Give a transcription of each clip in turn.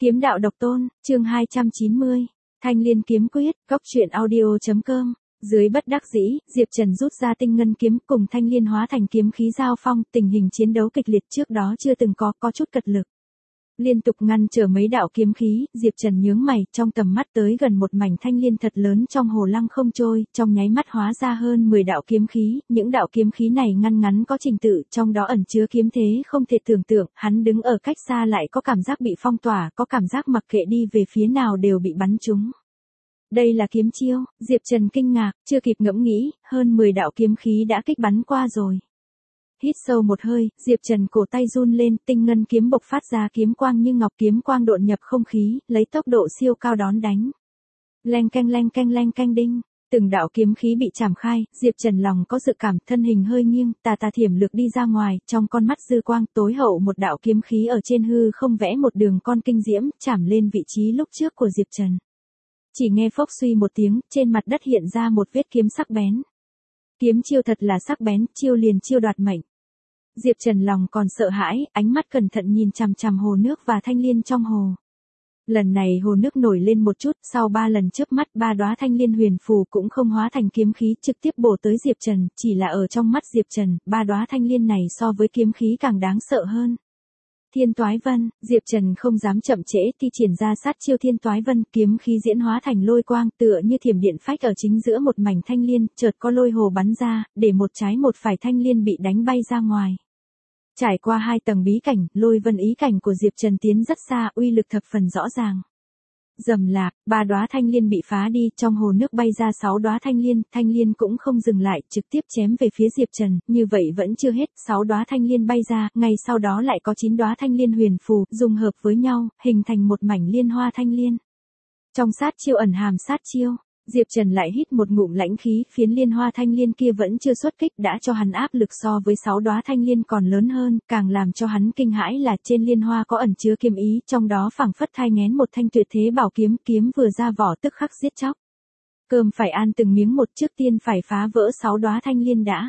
Kiếm đạo độc tôn, chương 290, Thanh Liên kiếm quyết, góc truyện audio.com. Dưới bất đắc dĩ, Diệp Trần rút ra tinh ngân kiếm cùng Thanh Liên hóa thành kiếm khí giao phong, tình hình chiến đấu kịch liệt trước đó chưa từng có chút cật lực. Liên tục ngăn trở mấy đạo kiếm khí, Diệp Trần nhướng mày, trong tầm mắt tới gần một mảnh thanh liên thật lớn trong hồ lăng không trôi, trong nháy mắt hóa ra hơn 10 đạo kiếm khí, những đạo kiếm khí này ngăn ngắn có trình tự, trong đó ẩn chứa kiếm thế không thể tưởng tượng, hắn đứng ở cách xa lại có cảm giác bị phong tỏa, có cảm giác mặc kệ đi về phía nào đều bị bắn trúng. Đây là kiếm chiêu, Diệp Trần kinh ngạc, chưa kịp ngẫm nghĩ, hơn 10 đạo kiếm khí đã kích bắn qua rồi. Hít sâu một hơi, Diệp Trần cổ tay run lên, tinh ngân kiếm bộc phát ra kiếm quang như ngọc, kiếm quang độn nhập không khí, lấy tốc độ siêu cao đón đánh. Leng canh đinh, từng đạo kiếm khí bị chảm khai, Diệp Trần lòng có dự cảm, thân hình hơi nghiêng, tà thiểm lược đi ra ngoài, trong con mắt dư quang tối hậu một đạo kiếm khí ở trên hư không vẽ một đường con kinh diễm, chảm lên vị trí lúc trước của Diệp Trần. Chỉ nghe phốc suy một tiếng, trên mặt đất hiện ra một vết kiếm sắc bén. Kiếm chiêu thật là sắc bén, chiêu liền chiêu đoạt mệnh. Diệp Trần lòng còn sợ hãi, ánh mắt cẩn thận nhìn chằm chằm hồ nước và thanh liên trong hồ. Lần này hồ nước nổi lên một chút, sau 3 lần chớp mắt 3 đóa thanh liên huyền phù cũng không hóa thành kiếm khí trực tiếp bổ tới Diệp Trần, chỉ là ở trong mắt Diệp Trần, 3 đóa thanh liên này so với kiếm khí càng đáng sợ hơn. Thiên Toái Vân, Diệp Trần không dám chậm trễ, thi triển ra sát chiêu Thiên Toái Vân, kiếm khí diễn hóa thành lôi quang, tựa như thiểm điện phách ở chính giữa một mảnh thanh liên, chợt có lôi hồ bắn ra, để một trái một phải thanh liên bị đánh bay ra ngoài. Trải qua 2 tầng bí cảnh, lôi vân ý cảnh của Diệp Trần tiến rất xa, uy lực thập phần rõ ràng. Rầm lạc, 3 đóa thanh liên bị phá đi, trong hồ nước bay ra 6 đóa thanh liên cũng không dừng lại, trực tiếp chém về phía Diệp Trần, như vậy vẫn chưa hết, 6 đóa thanh liên bay ra, ngay sau đó lại có 9 đóa thanh liên huyền phù, dung hợp với nhau, hình thành một mảnh liên hoa thanh liên. Trong sát chiêu ẩn hàm sát chiêu, Diệp Trần lại hít một ngụm lãnh khí, phiến liên hoa thanh liên kia vẫn chưa xuất kích đã cho hắn áp lực so với 6 đóa thanh liên còn lớn hơn, càng làm cho hắn kinh hãi là trên liên hoa có ẩn chứa kiếm ý, trong đó phảng phất thai nghén một thanh tuyệt thế bảo kiếm, kiếm vừa ra vỏ tức khắc giết chóc. Cơm phải ăn từng miếng một, trước tiên phải phá vỡ 6 đóa thanh liên đã.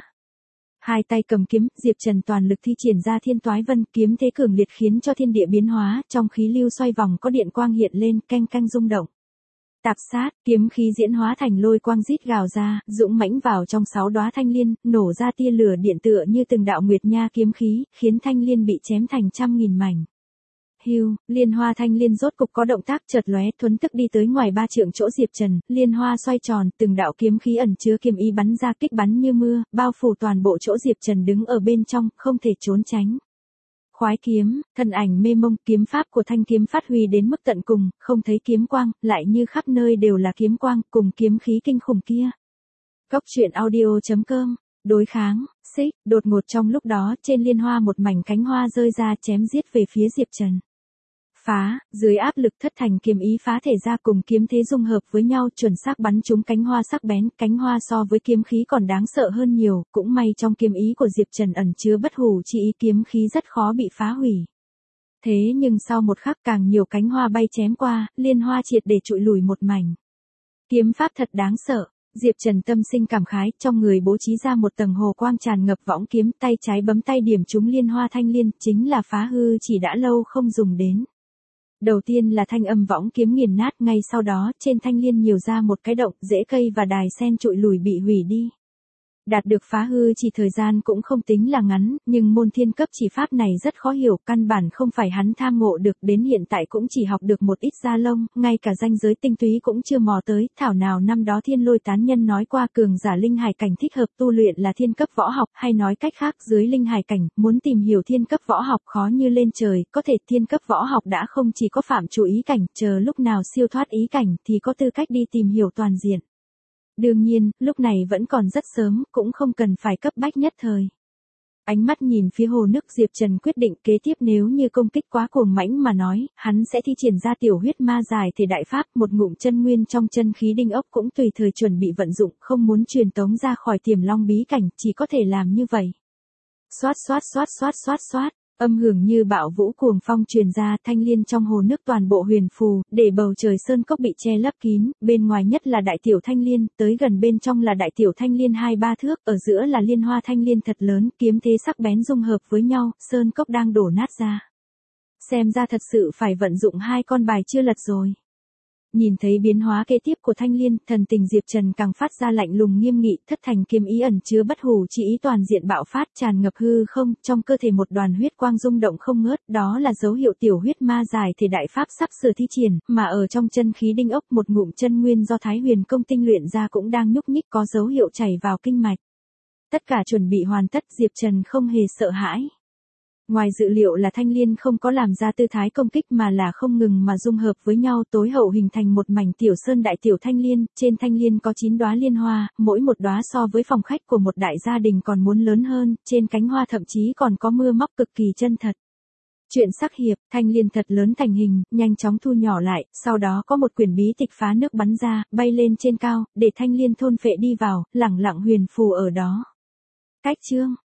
Hai tay cầm kiếm, Diệp Trần toàn lực thi triển ra Thiên Toái Vân, kiếm thế cường liệt khiến cho thiên địa biến hóa, trong khí lưu xoay vòng có điện quang hiện lên, canh rung động. Tạp sát, kiếm khí diễn hóa thành lôi quang rít gào ra, dũng mãnh vào trong 6 đóa thanh liên, nổ ra tia lửa điện tựa như từng đạo nguyệt nha kiếm khí, khiến thanh liên bị chém thành trăm nghìn mảnh. Hưu, liên hoa thanh liên rốt cục có động tác chợt lóe, thuấn tức đi tới ngoài 3 trượng chỗ Diệp Trần, liên hoa xoay tròn, từng đạo kiếm khí ẩn chứa kiếm ý bắn ra kích bắn như mưa, bao phủ toàn bộ chỗ Diệp Trần đứng ở bên trong, không thể trốn tránh. Khoái kiếm, thân ảnh mê mông, kiếm pháp của thanh kiếm phát huy đến mức tận cùng, không thấy kiếm quang, lại như khắp nơi đều là kiếm quang, cùng kiếm khí kinh khủng kia. Góc truyện audio.com, đối kháng, xích, đột ngột trong lúc đó, trên liên hoa một mảnh cánh hoa rơi ra chém giết về phía Diệp Trần. Phá, dưới áp lực thất thành kiếm ý phá thể ra cùng kiếm thế dung hợp với nhau chuẩn xác bắn trúng cánh hoa sắc bén, cánh hoa so với kiếm khí còn đáng sợ hơn nhiều, cũng may trong kiếm ý của Diệp Trần ẩn chứa bất hủ chi ý, kiếm khí rất khó bị phá hủy. Thế nhưng sau một khắc càng nhiều cánh hoa bay chém qua, liên hoa triệt để trụi lùi một mảnh. Kiếm pháp thật đáng sợ. Diệp Trần tâm sinh cảm khái, trong người bố trí ra một tầng hồ quang tràn ngập võng kiếm, tay trái bấm tay điểm trúng liên hoa thanh liên, chính là phá hư chỉ đã lâu không dùng đến. Đầu tiên là thanh âm võng kiếm nghiền nát, ngay sau đó, trên thanh liên nhiều ra một cái động, rễ cây và đài sen trụi lùi bị hủy đi. Đạt được phá hư chỉ thời gian cũng không tính là ngắn, nhưng môn thiên cấp chỉ pháp này rất khó hiểu, căn bản không phải hắn tham ngộ được, đến hiện tại cũng chỉ học được một ít da lông, ngay cả ranh giới tinh túy cũng chưa mò tới, thảo nào năm đó Thiên Lôi tán nhân nói qua cường giả linh hải cảnh thích hợp tu luyện là thiên cấp võ học, hay nói cách khác dưới linh hải cảnh, muốn tìm hiểu thiên cấp võ học khó như lên trời, có thể thiên cấp võ học đã không chỉ có phạm chủ ý cảnh, chờ lúc nào siêu thoát ý cảnh thì có tư cách đi tìm hiểu toàn diện. Đương nhiên, lúc này vẫn còn rất sớm, cũng không cần phải cấp bách nhất thời. Ánh mắt nhìn phía hồ nước, Diệp Trần quyết định kế tiếp nếu như công kích quá cuồng mãnh mà nói, hắn sẽ thi triển ra tiểu huyết ma giải thể đại pháp, một ngụm chân nguyên trong chân khí đinh ốc cũng tùy thời chuẩn bị vận dụng, không muốn truyền tống ra khỏi Tiềm Long bí cảnh, chỉ có thể làm như vậy. Xoát. Âm hưởng như bạo vũ cuồng phong truyền ra, thanh liên trong hồ nước toàn bộ huyền phù, để bầu trời sơn cốc bị che lấp kín, bên ngoài nhất là đại tiểu thanh liên, tới gần bên trong là đại tiểu thanh liên 2-3 thước, ở giữa là liên hoa thanh liên thật lớn, kiếm thế sắc bén dung hợp với nhau, sơn cốc đang đổ nát ra. Xem ra thật sự phải vận dụng hai con bài chưa lật rồi. Nhìn thấy biến hóa kế tiếp của Thanh Liên, thần tình Diệp Trần càng phát ra lạnh lùng nghiêm nghị, thất thành kiếm ý ẩn chứa bất hủ chi ý toàn diện bạo phát tràn ngập hư không, trong cơ thể một đoàn huyết quang rung động không ngớt, đó là dấu hiệu tiểu huyết ma giải thể đại pháp sắp sửa thi triển, mà ở trong chân khí đinh ốc một ngụm chân nguyên do Thái Huyền công tinh luyện ra cũng đang nhúc nhích có dấu hiệu chảy vào kinh mạch. Tất cả chuẩn bị hoàn tất, Diệp Trần không hề sợ hãi. Ngoài dự liệu là Thanh Liên không có làm ra tư thái công kích mà là không ngừng mà dung hợp với nhau tối hậu hình thành một mảnh tiểu sơn đại tiểu Thanh Liên, trên Thanh Liên có 9 đóa liên hoa, mỗi một đóa so với phòng khách của một đại gia đình còn muốn lớn hơn, trên cánh hoa thậm chí còn có mưa móc cực kỳ chân thật. Chuyện sắc hiệp, Thanh Liên thật lớn thành hình, nhanh chóng thu nhỏ lại, sau đó có một quyển bí tịch phá nước bắn ra, bay lên trên cao, để Thanh Liên thôn phệ đi vào, lẳng lặng huyền phù ở đó. Cách chương